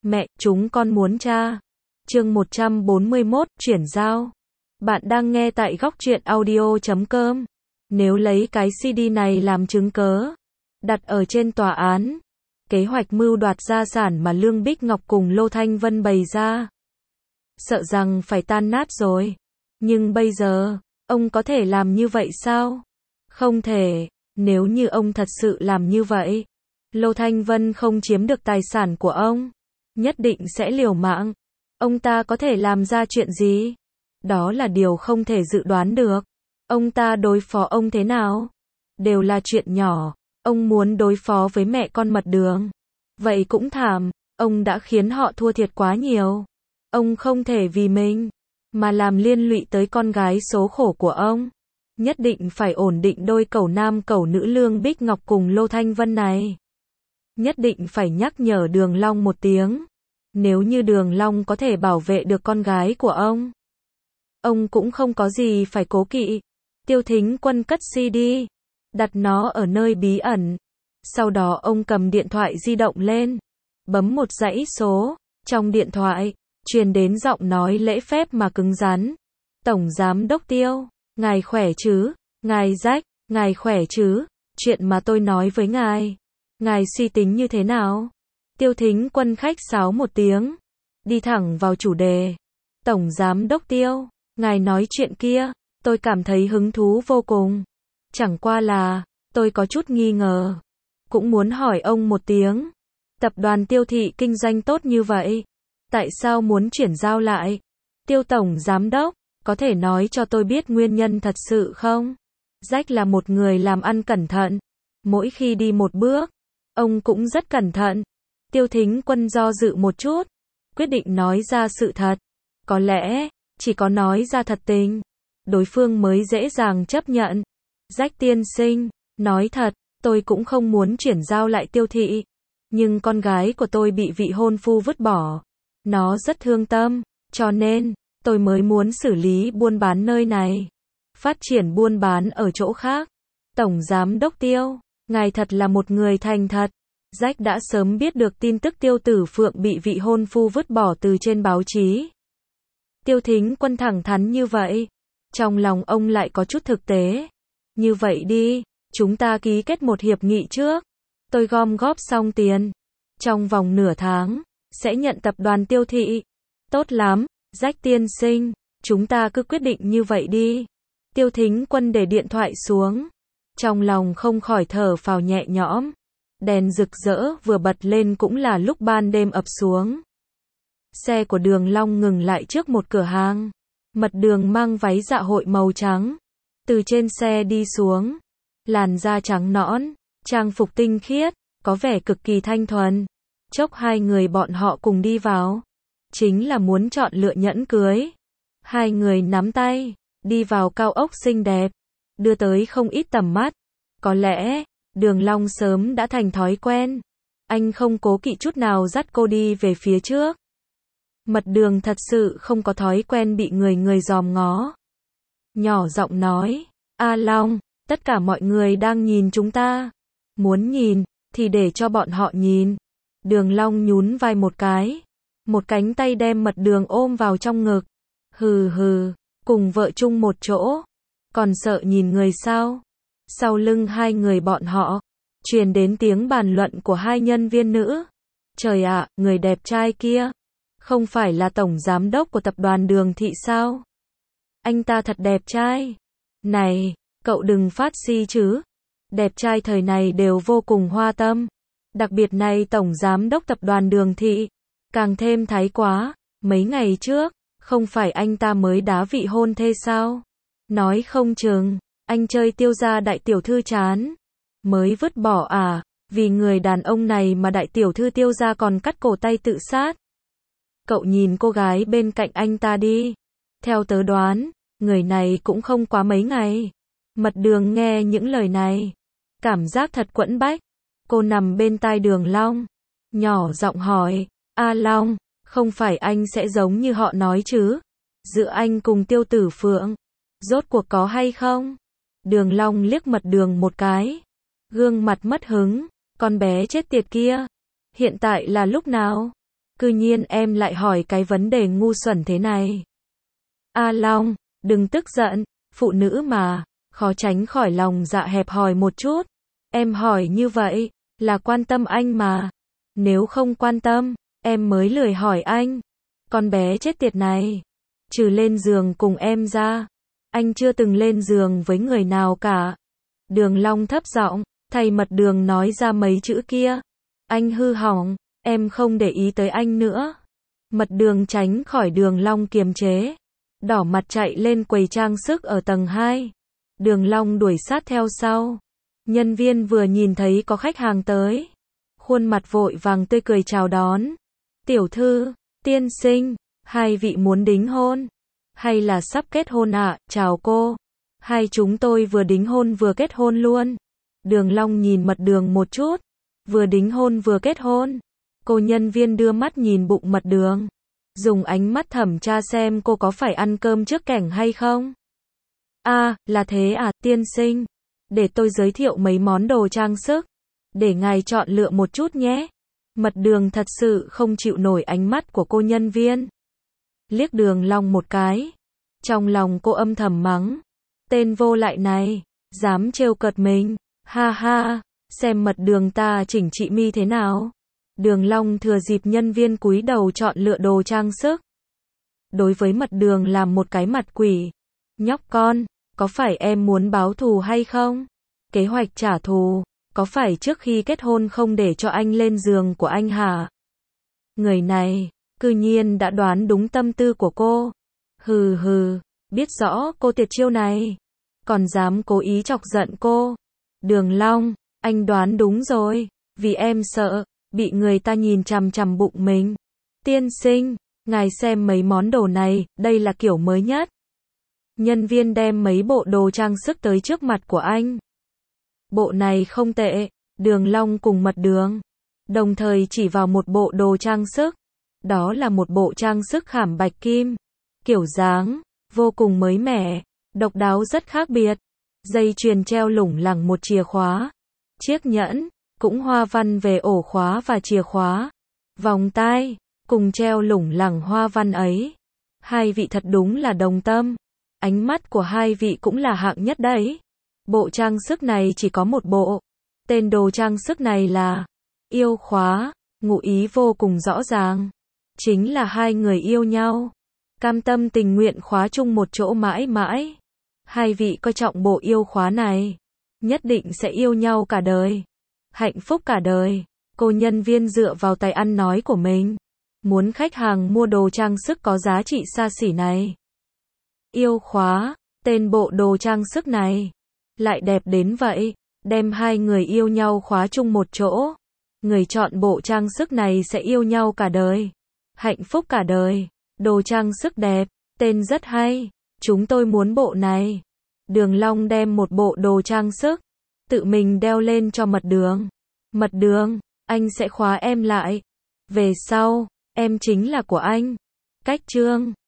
Mẹ, chúng con muốn tra. Chương 141, chuyển giao. Bạn đang nghe tại góc truyện audio.com. Nếu lấy cái CD này làm chứng cớ, đặt ở trên tòa án, kế hoạch mưu đoạt gia sản mà Lương Bích Ngọc cùng Lô Thanh Vân bày ra, sợ rằng phải tan nát rồi. Nhưng bây giờ, ông có thể làm như vậy sao? Không thể. Nếu như ông thật sự làm như vậy, Lô Thanh Vân không chiếm được tài sản của ông, nhất định sẽ liều mạng. Ông ta có thể làm ra chuyện gì? Đó là điều không thể dự đoán được. Ông ta đối phó ông thế nào? Đều là chuyện nhỏ. Ông muốn đối phó với mẹ con Mật Đường, vậy cũng thảm. Ông đã khiến họ thua thiệt quá nhiều. Ông không thể vì mình mà làm liên lụy tới con gái số khổ của ông. Nhất định phải ổn định đôi cẩu nam cẩu nữ Lương Bích Ngọc cùng Lô Thanh Vân này. Nhất định phải nhắc nhở Đường Long một tiếng. Nếu như Đường Long có thể bảo vệ được con gái của ông cũng không có gì phải cố kỵ. Tiêu Thính Quân cất CD, đặt nó ở nơi bí ẩn. Sau đó ông cầm điện thoại di động lên, bấm một dãy số. Trong điện thoại, truyền đến giọng nói lễ phép mà cứng rắn. Tổng Giám Đốc Tiêu, ngài khỏe chứ? Ngài Jack, ngài khỏe chứ? Chuyện mà tôi nói với ngài suy tính như thế nào? Tiêu Thính Quân khách sáo một tiếng, đi thẳng vào chủ đề. Tổng Giám Đốc Tiêu, ngài nói chuyện kia, tôi cảm thấy hứng thú vô cùng. Chẳng qua là, tôi có chút nghi ngờ. Cũng muốn hỏi ông một tiếng. Tập đoàn Tiêu thị kinh doanh tốt như vậy, tại sao muốn chuyển giao lại? Tiêu Tổng Giám Đốc, có thể nói cho tôi biết nguyên nhân thật sự không? Jack là một người làm ăn cẩn thận. Mỗi khi đi một bước, ông cũng rất cẩn thận. Tiêu Thính Quân do dự một chút, quyết định nói ra sự thật. Có lẽ, chỉ có nói ra thật tình, đối phương mới dễ dàng chấp nhận. Jack tiên sinh, nói thật, tôi cũng không muốn chuyển giao lại Tiêu thị. Nhưng con gái của tôi bị vị hôn phu vứt bỏ. Nó rất thương tâm, cho nên, tôi mới muốn xử lý buôn bán nơi này. Phát triển buôn bán ở chỗ khác. Tổng Giám Đốc Tiêu, ngài thật là một người thành thật. Jack đã sớm biết được tin tức Tiêu Tử Phượng bị vị hôn phu vứt bỏ từ trên báo chí. Tiêu Thính Quân thẳng thắn như vậy. Trong lòng ông lại có chút thực tế. Như vậy đi, chúng ta ký kết một hiệp nghị trước. Tôi gom góp xong tiền. Trong vòng nửa tháng, sẽ nhận tập đoàn Tiêu thị. Tốt lắm, Jack tiên sinh, chúng ta cứ quyết định như vậy đi. Tiêu Thính Quân để điện thoại xuống. Trong lòng không khỏi thở phào nhẹ nhõm. Đèn rực rỡ vừa bật lên cũng là lúc ban đêm ập xuống. Xe của Đường Long ngừng lại trước một cửa hàng. Mật Đường mang váy dạ hội màu trắng. Từ trên xe đi xuống. Làn da trắng nõn, trang phục tinh khiết, có vẻ cực kỳ thanh thuần. Chốc hai người bọn họ cùng đi vào. Chính là muốn chọn lựa nhẫn cưới. Hai người nắm tay, đi vào cao ốc xinh đẹp, đưa tới không ít tầm mắt. Có lẽ, Đường Long sớm đã thành thói quen. Anh không cố kỵ chút nào dắt cô đi về phía trước. Mật Đường thật sự không có thói quen bị người dòm ngó. Nhỏ giọng nói, A Long, tất cả mọi người đang nhìn chúng ta. Muốn nhìn, thì để cho bọn họ nhìn. Đường Long nhún vai một cái. Một cánh tay đem Mật Đường ôm vào trong ngực. Hừ hừ, cùng vợ chung một chỗ. Còn sợ nhìn người sao? Sau lưng hai người bọn họ, truyền đến tiếng bàn luận của hai nhân viên nữ. Trời ạ, người đẹp trai kia, không phải là tổng giám đốc của tập đoàn Đường thị sao? Anh ta thật đẹp trai. Này, cậu đừng phát si chứ. Đẹp trai thời này đều vô cùng hoa tâm. Đặc biệt này tổng giám đốc tập đoàn Đường thị, càng thêm thái quá. Mấy ngày trước, không phải anh ta mới đá vị hôn thê sao? Nói không chừng, anh chơi Tiêu gia đại tiểu thư chán, mới vứt bỏ à? Vì người đàn ông này mà đại tiểu thư Tiêu gia còn cắt cổ tay tự sát. Cậu nhìn cô gái bên cạnh anh ta đi. Theo tớ đoán, người này cũng không quá mấy ngày. Mật Đường nghe những lời này, cảm giác thật quẫn bách. Cô nằm bên tai Đường Long, nhỏ giọng hỏi, A Long, không phải anh sẽ giống như họ nói chứ? Giữa anh cùng Tiêu Tử Phượng, rốt cuộc có hay không? Đường Long liếc Mật Đường một cái, gương mặt mất hứng, con bé chết tiệt kia. Hiện tại là lúc nào? Cư nhiên em lại hỏi cái vấn đề ngu xuẩn thế này. A Long, đừng tức giận, phụ nữ mà, khó tránh khỏi lòng dạ hẹp hòi một chút. Em hỏi như vậy, là quan tâm anh mà. Nếu không quan tâm, em mới lười hỏi anh. Con bé chết tiệt này, trừ lên giường cùng em ra, anh chưa từng lên giường với người nào cả. Đường Long thấp giọng, thay Mật Đường nói ra mấy chữ kia. Anh hư hỏng, em không để ý tới anh nữa. Mật Đường tránh khỏi Đường Long kiềm chế, đỏ mặt chạy lên quầy trang sức ở tầng 2. Đường Long đuổi sát theo sau. Nhân viên vừa nhìn thấy có khách hàng tới, khuôn mặt vội vàng tươi cười chào đón. Tiểu thư, tiên sinh, hai vị muốn đính hôn? Hay là sắp kết hôn ạ? Chào cô. Hai chúng tôi vừa đính hôn vừa kết hôn luôn. Đường Long nhìn Mật Đường một chút. Vừa đính hôn vừa kết hôn. Cô nhân viên đưa mắt nhìn bụng Mật Đường, dùng ánh mắt thẩm tra xem cô có phải ăn cơm trước kẻng hay không. Là thế à, tiên sinh. Để tôi giới thiệu mấy món đồ trang sức, để ngài chọn lựa một chút nhé. Mật Đường thật sự không chịu nổi ánh mắt của cô nhân viên. Liếc Đường Long một cái. Trong lòng cô âm thầm mắng. Tên vô lại này, dám trêu cợt mình. Ha ha, xem Mật Đường ta chỉnh trị mi thế nào. Đường Long thừa dịp nhân viên cúi đầu chọn lựa đồ trang sức. Đối với Mật Đường làm một cái mặt quỷ. Nhóc con, có phải em muốn báo thù hay không? Kế hoạch trả thù, có phải trước khi kết hôn không để cho anh lên giường của anh hả? Người này, cư nhiên đã đoán đúng tâm tư của cô. Hừ hừ, biết rõ cô tuyệt chiêu này, còn dám cố ý chọc giận cô. Đường Long, anh đoán đúng rồi, vì em sợ bị người ta nhìn chằm chằm bụng mình. Tiên sinh, ngài xem mấy món đồ này, đây là kiểu mới nhất. Nhân viên đem mấy bộ đồ trang sức tới trước mặt của anh. Bộ này không tệ. Đường Long cùng Mật Đường đồng thời chỉ vào một bộ đồ trang sức. Đó là một bộ trang sức khảm bạch kim, kiểu dáng vô cùng mới mẻ, độc đáo rất khác biệt. Dây chuyền treo lủng lẳng một chìa khóa. Chiếc nhẫn cũng hoa văn về ổ khóa và chìa khóa. Vòng tai cùng treo lủng lẳng hoa văn ấy. Hai vị thật đúng là đồng tâm. Ánh mắt của hai vị cũng là hạng nhất đấy. Bộ trang sức này chỉ có một bộ. Tên đồ trang sức này là yêu khóa, ngụ ý vô cùng rõ ràng. Chính là hai người yêu nhau, cam tâm tình nguyện khóa chung một chỗ mãi mãi. Hai vị coi trọng bộ yêu khóa này, nhất định sẽ yêu nhau cả đời, hạnh phúc cả đời. Cô nhân viên dựa vào tay ăn nói của mình, muốn khách hàng mua đồ trang sức có giá trị xa xỉ này. Yêu khóa, tên bộ đồ trang sức này lại đẹp đến vậy, đem hai người yêu nhau khóa chung một chỗ. Người chọn bộ trang sức này sẽ yêu nhau cả đời, hạnh phúc cả đời. Đồ trang sức đẹp, tên rất hay, chúng tôi muốn bộ này. Đường Long đem một bộ đồ trang sức, tự mình đeo lên cho Mật Đường. Mật Đường, anh sẽ khóa em lại. Về sau, em chính là của anh. Cách chương